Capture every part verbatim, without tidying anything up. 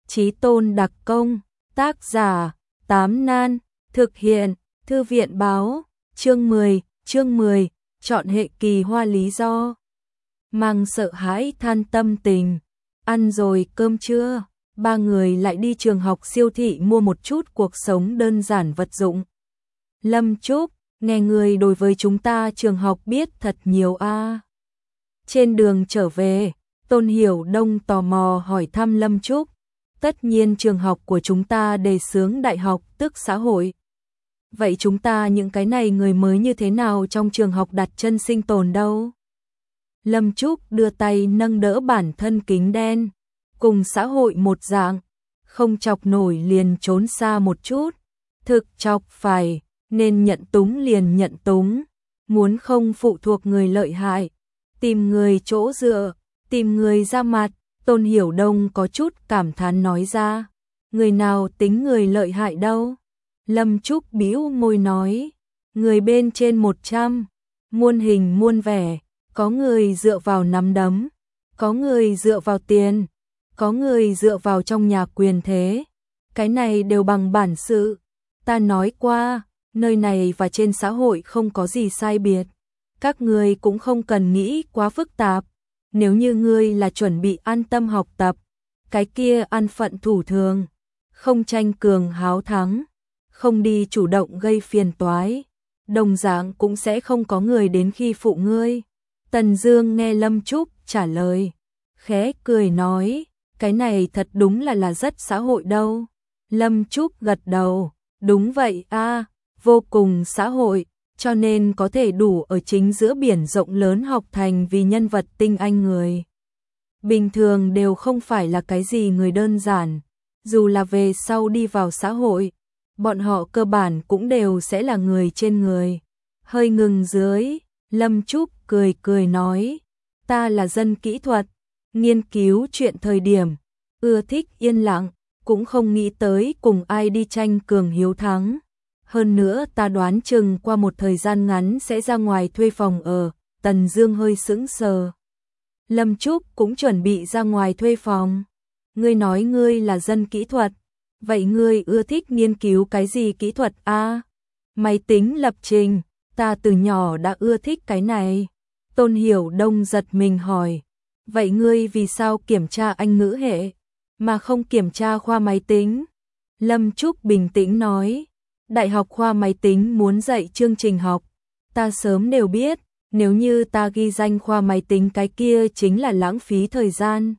Chí Tôn đặc công, tác giả, Tám Nan, thực hiện, Thư viện báo, chương mười, chương mười, chọn hệ kỳ hoa lý do. Mang sợ hãi than tâm tình, ăn rồi cơm trưa, ba người lại đi trường học siêu thị mua một chút cuộc sống đơn giản vật dụng. Lâm Trúc, nghe người đối với chúng ta trường học biết thật nhiều a. Trên đường trở về, Tôn Hiểu Đông tò mò hỏi thăm Lâm Trúc. Tất nhiên trường học của chúng ta đề xướng đại học tức xã hội. Vậy chúng ta những cái này người mới như thế nào trong trường học đặt chân sinh tồn đâu? Lâm Trúc đưa tay nâng đỡ bản thân kính đen, cùng xã hội một dạng, không chọc nổi liền trốn xa một chút, thực chọc phải, nên nhận túng liền nhận túng, muốn không phụ thuộc người lợi hại, tìm người chỗ dựa, tìm người ra mặt. Tôn Hiểu Đông có chút cảm thán nói ra, người nào tính người lợi hại đâu? Lâm Trúc bĩu môi nói, người bên trên một trăm, muôn hình muôn vẻ, có người dựa vào nắm đấm, có người dựa vào tiền, có người dựa vào trong nhà quyền thế, cái này đều bằng bản sự. Ta nói qua, nơi này và trên xã hội không có gì sai biệt, các người cũng không cần nghĩ quá phức tạp. Nếu như ngươi là chuẩn bị an tâm học tập, cái kia an phận thủ thường, không tranh cường háo thắng, không đi chủ động gây phiền toái, đồng dạng cũng sẽ không có người đến khi phụ ngươi. Tần Dương nghe Lâm Trúc trả lời, khẽ cười nói, cái này thật đúng là là rất xã hội đâu. Lâm Trúc gật đầu, đúng vậy a, vô cùng xã hội. Cho nên có thể đủ ở chính giữa biển rộng lớn học thành vì nhân vật tinh anh người. Bình thường đều không phải là cái gì người đơn giản, dù là về sau đi vào xã hội, bọn họ cơ bản cũng đều sẽ là người trên người. Hơi ngừng dưới, Lâm Trúc cười cười nói, ta là dân kỹ thuật, nghiên cứu chuyện thời điểm, ưa thích yên lặng, cũng không nghĩ tới cùng ai đi tranh cường hiếu thắng. Hơn nữa ta đoán chừng qua một thời gian ngắn sẽ ra ngoài thuê phòng ở. Tần Dương hơi sững sờ. Lâm Trúc cũng chuẩn bị ra ngoài thuê phòng. Ngươi nói ngươi là dân kỹ thuật, vậy ngươi ưa thích nghiên cứu cái gì kỹ thuật a? À, máy tính lập trình, ta từ nhỏ đã ưa thích cái này. Tôn Hiểu Đông giật mình hỏi, vậy ngươi vì sao kiểm tra Anh ngữ hệ mà không kiểm tra khoa máy tính? Lâm Trúc bình tĩnh nói, Đại học khoa máy tính muốn dạy chương trình học, ta sớm đều biết, nếu như ta ghi danh khoa máy tính cái kia chính là lãng phí thời gian.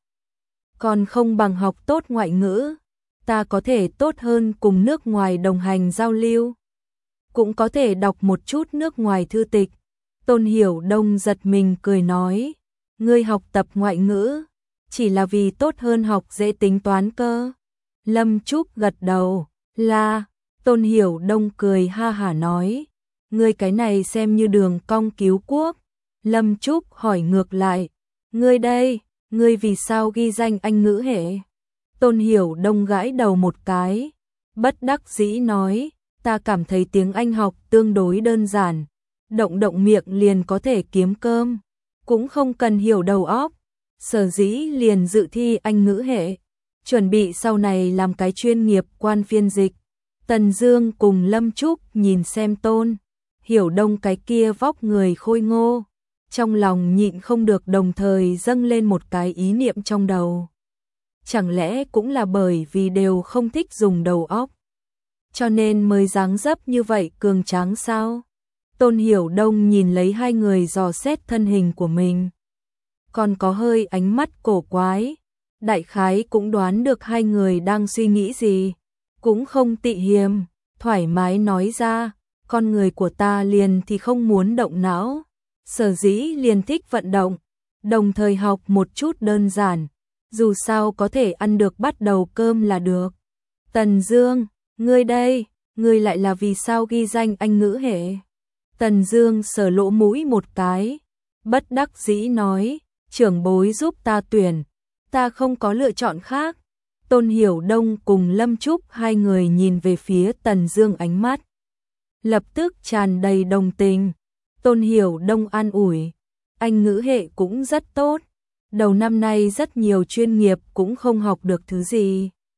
Còn không bằng học tốt ngoại ngữ, ta có thể tốt hơn cùng nước ngoài đồng hành giao lưu, cũng có thể đọc một chút nước ngoài thư tịch. Tôn Hiểu Đông giật mình cười nói, ngươi học tập ngoại ngữ, chỉ là vì tốt hơn học dễ tính toán cơ. Lâm Trúc gật đầu, là... Tôn Hiểu Đông cười ha hả nói, ngươi cái này xem như đường cong cứu quốc. Lâm Trúc hỏi ngược lại, ngươi đây, ngươi vì sao ghi danh Anh ngữ hệ? Tôn Hiểu Đông gãi đầu một cái, bất đắc dĩ nói, ta cảm thấy tiếng Anh học tương đối đơn giản, động động miệng liền có thể kiếm cơm, cũng không cần hiểu đầu óc, sở dĩ liền dự thi Anh ngữ hệ, chuẩn bị sau này làm cái chuyên nghiệp quan phiên dịch. Tần Dương cùng Lâm Trúc nhìn xem Tôn Hiểu Đông cái kia vóc người khôi ngô, trong lòng nhịn không được đồng thời dâng lên một cái ý niệm trong đầu. Chẳng lẽ cũng là bởi vì đều không thích dùng đầu óc, cho nên mới dáng dấp như vậy cường tráng sao? Tôn Hiểu Đông nhìn lấy hai người dò xét thân hình của mình, còn có hơi ánh mắt cổ quái, đại khái cũng đoán được hai người đang suy nghĩ gì. Cũng không tị hiềm, thoải mái nói ra, con người của ta liền thì không muốn động não, sở dĩ liền thích vận động, đồng thời học một chút đơn giản, dù sao có thể ăn được bắt đầu cơm là được. Tần Dương, ngươi đây, ngươi lại là vì sao ghi danh Anh ngữ hệ? Tần Dương sờ lỗ mũi một cái, bất đắc dĩ nói, trưởng bối giúp ta tuyển, ta không có lựa chọn khác. Tôn Hiểu Đông cùng Lâm Trúc hai người nhìn về phía Tần Dương, ánh mắt lập tức tràn đầy đồng tình. Tôn Hiểu Đông an ủi, Anh ngữ hệ cũng rất tốt, đầu năm nay rất nhiều chuyên nghiệp cũng không học được thứ gì,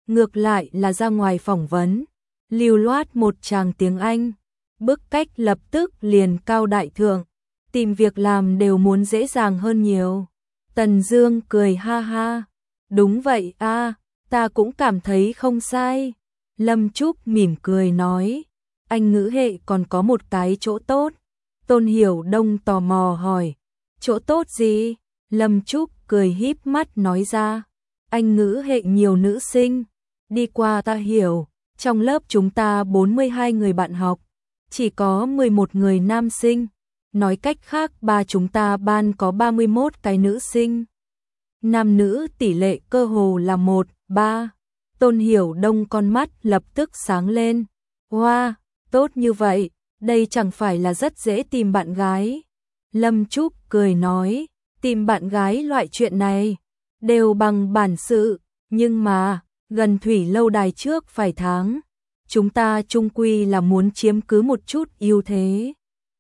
ngược lại là ra ngoài phỏng vấn, lưu loát một tràng tiếng Anh, bức cách lập tức liền cao đại thượng, tìm việc làm đều muốn dễ dàng hơn nhiều. Tần Dương cười ha ha, đúng vậy a, ta cũng cảm thấy không sai. Lâm Trúc mỉm cười nói, Anh ngữ hệ còn có một cái chỗ tốt. Tôn Hiểu Đông tò mò hỏi, chỗ tốt gì? Lâm Trúc cười híp mắt nói ra, Anh ngữ hệ nhiều nữ sinh, đi qua ta hiểu, trong lớp chúng ta bốn mươi hai người bạn học, chỉ có mười một người nam sinh, nói cách khác ba chúng ta ban có ba mươi mốt cái nữ sinh. Nam nữ tỷ lệ cơ hồ là một, ba. Tôn Hiểu Đông con mắt lập tức sáng lên. Wow, tốt như vậy, đây chẳng phải là rất dễ tìm bạn gái. Lâm Trúc cười nói, tìm bạn gái loại chuyện này, đều bằng bản sự, nhưng mà, gần thủy lâu đài trước phải tháng, chúng ta chung quy là muốn chiếm cứ một chút ưu thế.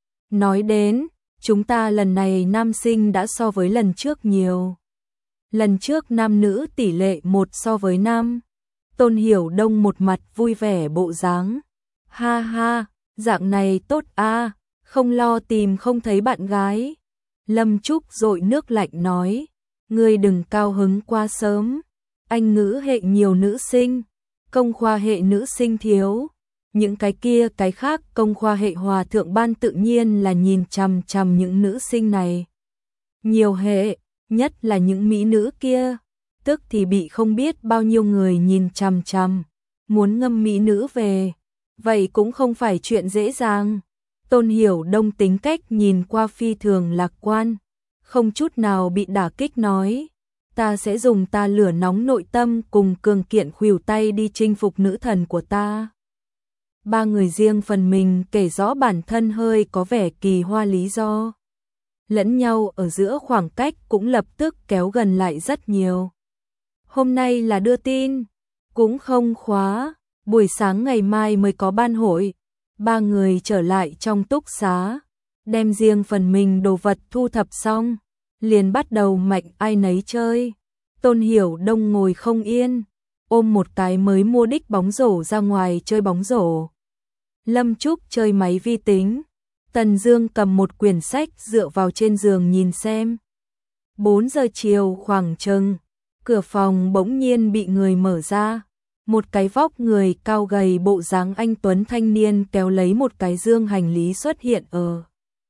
Nói đến, chúng ta lần này nam sinh đã so với lần trước nhiều. Lần trước nam nữ tỷ lệ một so với năm. Tôn Hiểu Đông một mặt vui vẻ bộ dáng. Ha ha, dạng này tốt a, không lo tìm không thấy bạn gái. Lâm Trúc dội nước lạnh nói, ngươi đừng cao hứng quá sớm. Anh ngữ hệ nhiều nữ sinh, công khoa hệ nữ sinh thiếu. Những cái kia cái khác công khoa hệ hòa thượng ban tự nhiên là nhìn chằm chằm những nữ sinh này. Nhiều hệ, nhất là những mỹ nữ kia, tức thì bị không biết bao nhiêu người nhìn chằm chằm, muốn ngâm mỹ nữ về, vậy cũng không phải chuyện dễ dàng. Tôn Hiểu Đông tính cách nhìn qua phi thường lạc quan, không chút nào bị đả kích nói, ta sẽ dùng ta lửa nóng nội tâm cùng cường kiện khuỷu tay đi chinh phục nữ thần của ta. Ba người riêng phần mình kể rõ bản thân hơi có vẻ kỳ hoa lý do. Lẫn nhau ở giữa khoảng cách cũng lập tức kéo gần lại rất nhiều. Hôm nay là đưa tin, cũng không khóa, buổi sáng ngày mai mới có ban hội. Ba người trở lại trong túc xá, đem riêng phần mình đồ vật thu thập xong, liền bắt đầu mạnh ai nấy chơi. Tôn Hiểu Đông ngồi không yên, ôm một cái mới mua đích bóng rổ ra ngoài chơi bóng rổ. Lâm Trúc chơi máy vi tính, Tần Dương cầm một quyển sách dựa vào trên giường nhìn xem. bốn giờ chiều khoảng chừng, cửa phòng bỗng nhiên bị người mở ra. Một cái vóc người cao gầy bộ dáng anh tuấn thanh niên kéo lấy một cái dương hành lý xuất hiện ở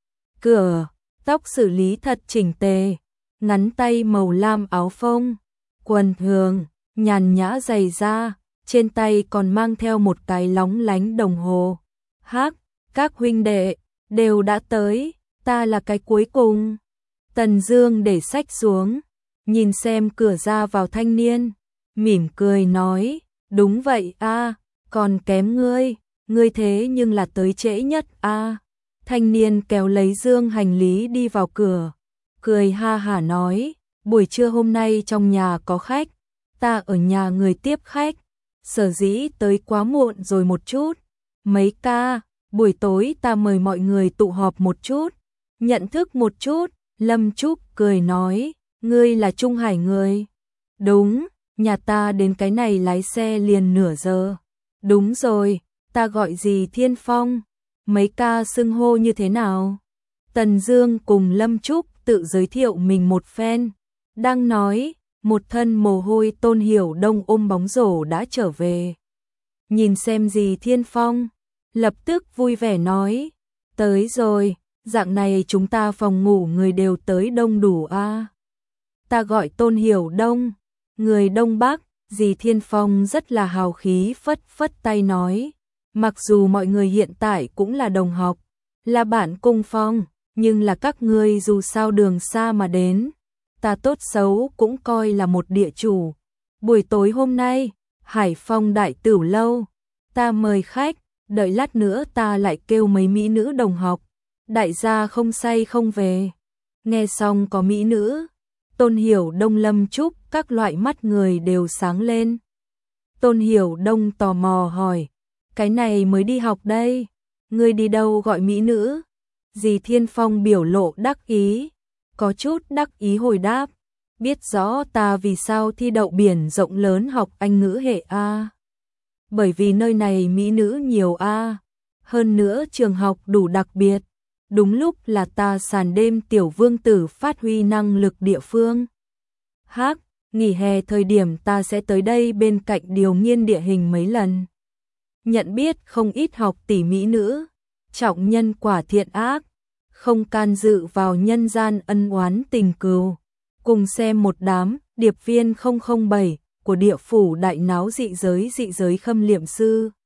cửa, tóc xử lý thật chỉnh tề, ngắn tay màu lam áo phông, quần thường, nhàn nhã giày da, trên tay còn mang theo một cái lóng lánh đồng hồ. Hắc, các huynh đệ đều đã tới, ta là cái cuối cùng. Tần Dương để sách xuống, nhìn xem cửa ra vào thanh niên, mỉm cười nói, đúng vậy a, còn kém ngươi, ngươi thế nhưng là tới trễ nhất a. Thanh niên kéo lấy dương hành lý đi vào cửa, cười ha hả nói, buổi trưa hôm nay trong nhà có khách, ta ở nhà người tiếp khách, sở dĩ tới quá muộn rồi một chút. Mấy ca, buổi tối ta mời mọi người tụ họp một chút, nhận thức một chút. Lâm Trúc cười nói, ngươi là Trung Hải người? Đúng, nhà ta đến cái này lái xe liền nửa giờ. Đúng rồi, ta gọi gì Thiên Phong? Mấy ca xưng hô như thế nào? Tần Dương cùng Lâm Trúc tự giới thiệu mình một phen. Đang nói, một thân mồ hôi Tôn Hiểu Đông ôm bóng rổ đã trở về. Nhìn xem gì Thiên Phong, lập tức vui vẻ nói, tới rồi, dạng này chúng ta phòng ngủ người đều tới đông đủ a. À? Ta gọi Tôn Hiểu Đông, người Đông Bắc. Dì Thiên Phong rất là hào khí phất phất tay nói, mặc dù mọi người hiện tại cũng là đồng học, là bạn cùng phòng, nhưng là các ngươi dù sao đường xa mà đến, ta tốt xấu cũng coi là một địa chủ. Buổi tối hôm nay, Hải Phong Đại Tửu Lâu, ta mời khách, đợi lát nữa ta lại kêu mấy mỹ nữ đồng học, đại gia không say không về. Nghe xong có mỹ nữ, Tôn Hiểu Đông Lâm Trúc các loại mắt người đều sáng lên. Tôn Hiểu Đông tò mò hỏi, cái này mới đi học đây, ngươi đi đâu gọi mỹ nữ? Dì Thiên Phong biểu lộ đắc ý, có chút đắc ý hồi đáp, biết rõ ta vì sao thi đậu biển rộng lớn học Anh ngữ hệ A. Bởi vì nơi này mỹ nữ nhiều A. Hơn nữa trường học đủ đặc biệt. Đúng lúc là ta sàn đêm tiểu vương tử phát huy năng lực địa phương. Hắc, nghỉ hè thời điểm ta sẽ tới đây bên cạnh điều nghiên địa hình mấy lần. Nhận biết không ít học tỷ mỹ nữ, trọng nhân quả thiện ác, không can dự vào nhân gian ân oán tình cừu. Cùng xem một đám điệp viên không không bảy của địa phủ đại náo dị giới dị giới khâm liệm sư.